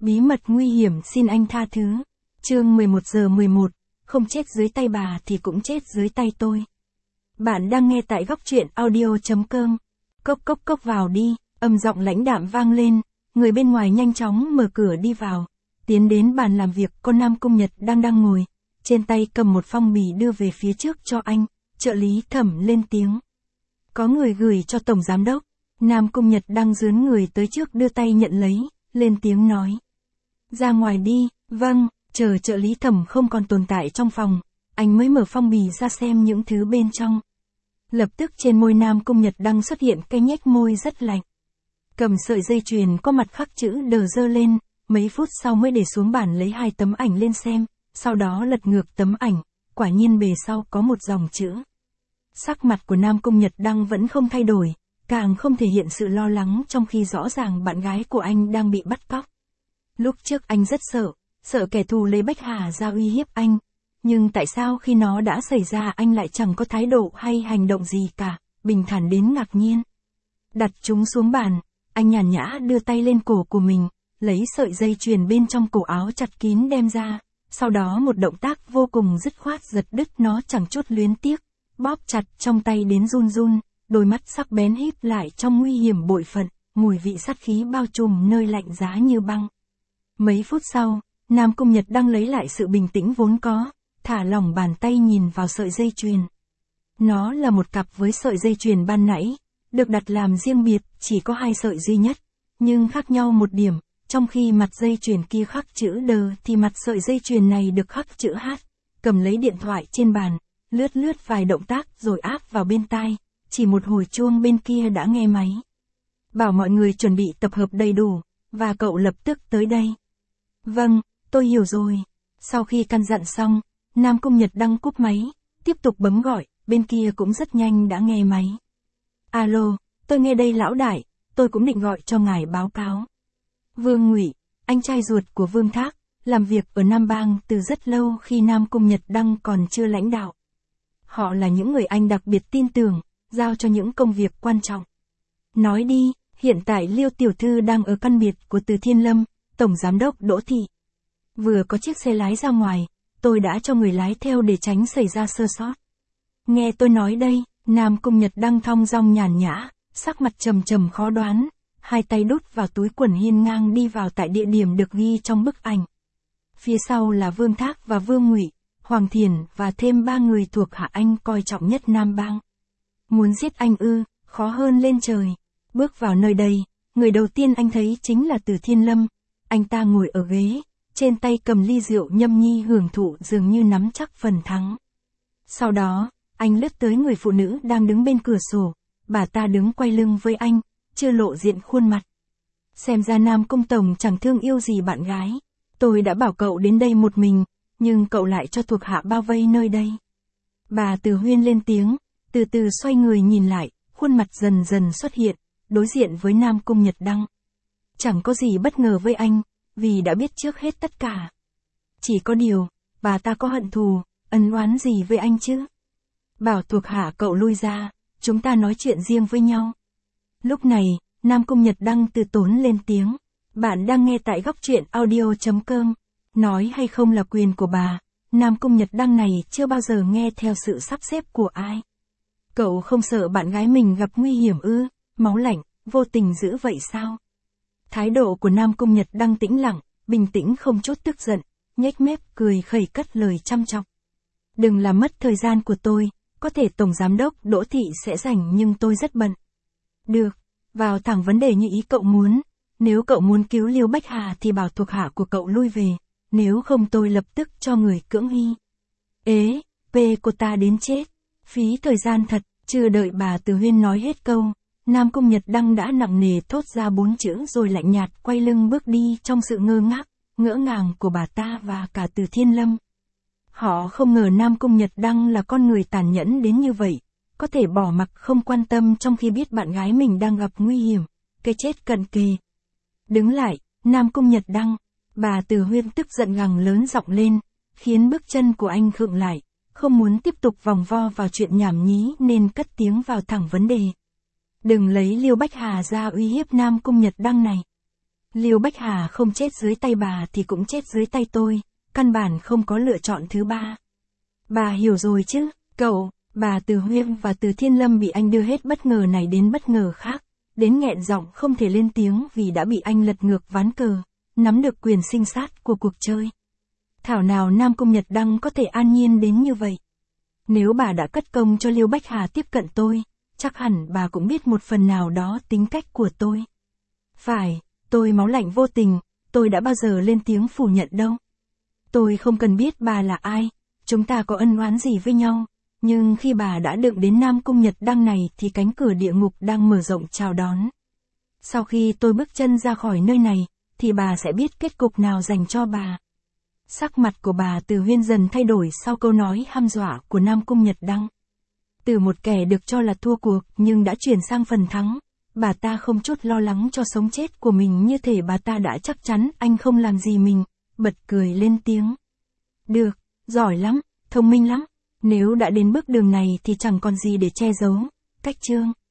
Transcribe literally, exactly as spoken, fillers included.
Bí mật nguy hiểm xin anh tha thứ. Chương mười một giờ mười một, không chết dưới tay bà thì cũng chết dưới tay tôi. Bạn đang nghe tại góc truyện audio chấm com. Cốc cốc cốc vào đi, âm giọng lãnh đạm vang lên, người bên ngoài nhanh chóng mở cửa đi vào. Tiến đến bàn làm việc, con Nam Cung Nhật đang đang ngồi, trên tay cầm một phong bì đưa về phía trước cho anh, trợ lý Thẩm lên tiếng. Có người gửi cho Tổng Giám Đốc. Nam Cung Nhật đang dướn người tới trước đưa tay nhận lấy, lên tiếng nói. Ra ngoài đi, vâng, chờ trợ lý Thẩm không còn tồn tại trong phòng, anh mới mở phong bì ra xem những thứ bên trong. Lập tức trên môi Nam Cung Nhật đang xuất hiện cái nhếch môi rất lạnh. Cầm sợi dây chuyền có mặt khắc chữ đờ dơ lên, mấy phút sau mới để xuống bàn lấy hai tấm ảnh lên xem, sau đó lật ngược tấm ảnh, quả nhiên bề sau có một dòng chữ. Sắc mặt của Nam Cung Nhật Đăng vẫn không thay đổi, càng không thể hiện sự lo lắng trong khi rõ ràng bạn gái của anh đang bị bắt cóc. Lúc trước anh rất sợ, sợ kẻ thù lấy Bách Hà ra uy hiếp anh, nhưng tại sao khi nó đã xảy ra anh lại chẳng có thái độ hay hành động gì cả, bình thản đến ngạc nhiên. Đặt chúng xuống bàn, anh nhàn nhã đưa tay lên cổ của mình, lấy sợi dây chuyền bên trong cổ áo chặt kín đem ra, sau đó một động tác vô cùng dứt khoát giật đứt nó chẳng chút luyến tiếc, bóp chặt trong tay đến run run, đôi mắt sắc bén híp lại trong nguy hiểm bội phận, mùi vị sát khí bao trùm nơi lạnh giá như băng. Mấy phút sau, Nam Cung Nhật Đăng lấy lại sự bình tĩnh vốn có, thả lỏng bàn tay nhìn vào sợi dây chuyền. Nó là một cặp với sợi dây chuyền ban nãy, được đặt làm riêng biệt, chỉ có hai sợi duy nhất, nhưng khác nhau một điểm, trong khi mặt dây chuyền kia khắc chữ đờ thì mặt sợi dây chuyền này được khắc chữ hát. Cầm lấy điện thoại trên bàn, lướt lướt vài động tác rồi áp vào bên tai, chỉ một hồi chuông bên kia đã nghe máy. Bảo mọi người chuẩn bị tập hợp đầy đủ, và cậu lập tức tới đây. Vâng, tôi hiểu rồi. Sau khi căn dặn xong, Nam Cung Nhật Đăng cúp máy, tiếp tục bấm gọi, bên kia cũng rất nhanh đã nghe máy. Alo, tôi nghe đây lão đại, tôi cũng định gọi cho ngài báo cáo. Vương Ngụy, anh trai ruột của Vương Thác, làm việc ở Nam Bang từ rất lâu khi Nam Cung Nhật Đăng còn chưa lãnh đạo. Họ là những người anh đặc biệt tin tưởng, giao cho những công việc quan trọng. Nói đi, hiện tại Liêu Tiểu Thư đang ở căn biệt của Từ Thiên Lâm, Tổng Giám Đốc Đỗ Thị. Vừa có chiếc xe lái ra ngoài, tôi đã cho người lái theo để tránh xảy ra sơ sót. Nghe tôi nói đây, Nam Cung Nhật Đăng thong dong nhàn nhã, sắc mặt trầm trầm khó đoán, hai tay đút vào túi quần hiên ngang đi vào tại địa điểm được ghi trong bức ảnh. Phía sau là Vương Thác và Vương Ngụy, Hoàng Thiền và thêm ba người thuộc hạ anh coi trọng nhất Nam Bang. Muốn giết anh ư, khó hơn lên trời. Bước vào nơi đây, người đầu tiên anh thấy chính là Từ Thiên Lâm. Anh ta ngồi ở ghế, trên tay cầm ly rượu nhâm nhi hưởng thụ dường như nắm chắc phần thắng. Sau đó, anh lướt tới người phụ nữ đang đứng bên cửa sổ, bà ta đứng quay lưng với anh, chưa lộ diện khuôn mặt. Xem ra Nam Cung Tổng chẳng thương yêu gì bạn gái. Tôi đã bảo cậu đến đây một mình, nhưng cậu lại cho thuộc hạ bao vây nơi đây. Bà Từ Huyên lên tiếng, từ từ xoay người nhìn lại, khuôn mặt dần dần xuất hiện, đối diện với Nam Cung Nhật Đăng. Chẳng có gì bất ngờ với anh, vì đã biết trước hết tất cả. Chỉ có điều, bà ta có hận thù, ân oán gì với anh chứ? Bảo thuộc hạ cậu lui ra, chúng ta nói chuyện riêng với nhau. Lúc này, Nam Cung Nhật Đăng từ tốn lên tiếng. Bạn đang nghe tại góc truyện audio chấm com. Nói hay không là quyền của bà, Nam Cung Nhật Đăng này chưa bao giờ nghe theo sự sắp xếp của ai. Cậu không sợ bạn gái mình gặp nguy hiểm ư, máu lạnh, vô tình dữ vậy sao? Thái độ của Nam Cung Nhật Đăng tĩnh lặng, bình tĩnh không chút tức giận, nhếch mép cười khẩy cất lời chăm chọc. Đừng làm mất thời gian của tôi, có thể Tổng Giám Đốc Đỗ Thị sẽ rảnh nhưng tôi rất bận. Được, vào thẳng vấn đề như ý cậu muốn, nếu cậu muốn cứu Liêu Bách Hà thì bảo thuộc hạ của cậu lui về, nếu không tôi lập tức cho người cưỡng hy. Ế, pê cô ta đến chết, phí thời gian thật, chưa đợi bà Từ Huyên nói hết câu, Nam Cung Nhật Đăng đã nặng nề thốt ra bốn chữ rồi lạnh nhạt quay lưng bước đi trong sự ngơ ngác, ngỡ ngàng của bà ta và cả Từ Thiên Lâm. Họ không ngờ Nam Cung Nhật Đăng là con người tàn nhẫn đến như vậy, có thể bỏ mặc không quan tâm trong khi biết bạn gái mình đang gặp nguy hiểm, cái chết cận kề. Đứng lại, Nam Cung Nhật Đăng, bà Từ Huyên tức giận gằn lớn giọng lên, khiến bước chân của anh khựng lại, không muốn tiếp tục vòng vo vào chuyện nhảm nhí nên cất tiếng vào thẳng vấn đề. Đừng lấy Liêu Bách Hà ra uy hiếp Nam Cung Nhật Đăng này. Liêu Bách Hà không chết dưới tay bà thì cũng chết dưới tay tôi, căn bản không có lựa chọn thứ ba. Bà hiểu rồi chứ, cậu, bà Từ Huyên và Từ Thiên Lâm bị anh đưa hết bất ngờ này đến bất ngờ khác, đến nghẹn giọng không thể lên tiếng vì đã bị anh lật ngược ván cờ, nắm được quyền sinh sát của cuộc chơi. Thảo nào Nam Cung Nhật Đăng có thể an nhiên đến như vậy. Nếu bà đã cất công cho Liêu Bách Hà tiếp cận tôi, chắc hẳn bà cũng biết một phần nào đó tính cách của tôi. Phải, tôi máu lạnh vô tình, tôi đã bao giờ lên tiếng phủ nhận đâu. Tôi không cần biết bà là ai, chúng ta có ân oán gì với nhau, nhưng khi bà đã đựng đến Nam Cung Nhật Đăng này thì cánh cửa địa ngục đang mở rộng chào đón. Sau khi tôi bước chân ra khỏi nơi này, thì bà sẽ biết kết cục nào dành cho bà. Sắc mặt của bà Từ Huyên dần thay đổi sau câu nói hăm dọa của Nam Cung Nhật Đăng. Từ một kẻ được cho là thua cuộc nhưng đã chuyển sang phần thắng, bà ta không chút lo lắng cho sống chết của mình, như thể bà ta đã chắc chắn anh không làm gì mình, bật cười lên tiếng. Được, giỏi lắm, thông minh lắm, nếu đã đến bước đường này thì chẳng còn gì để che giấu, Cách Trương.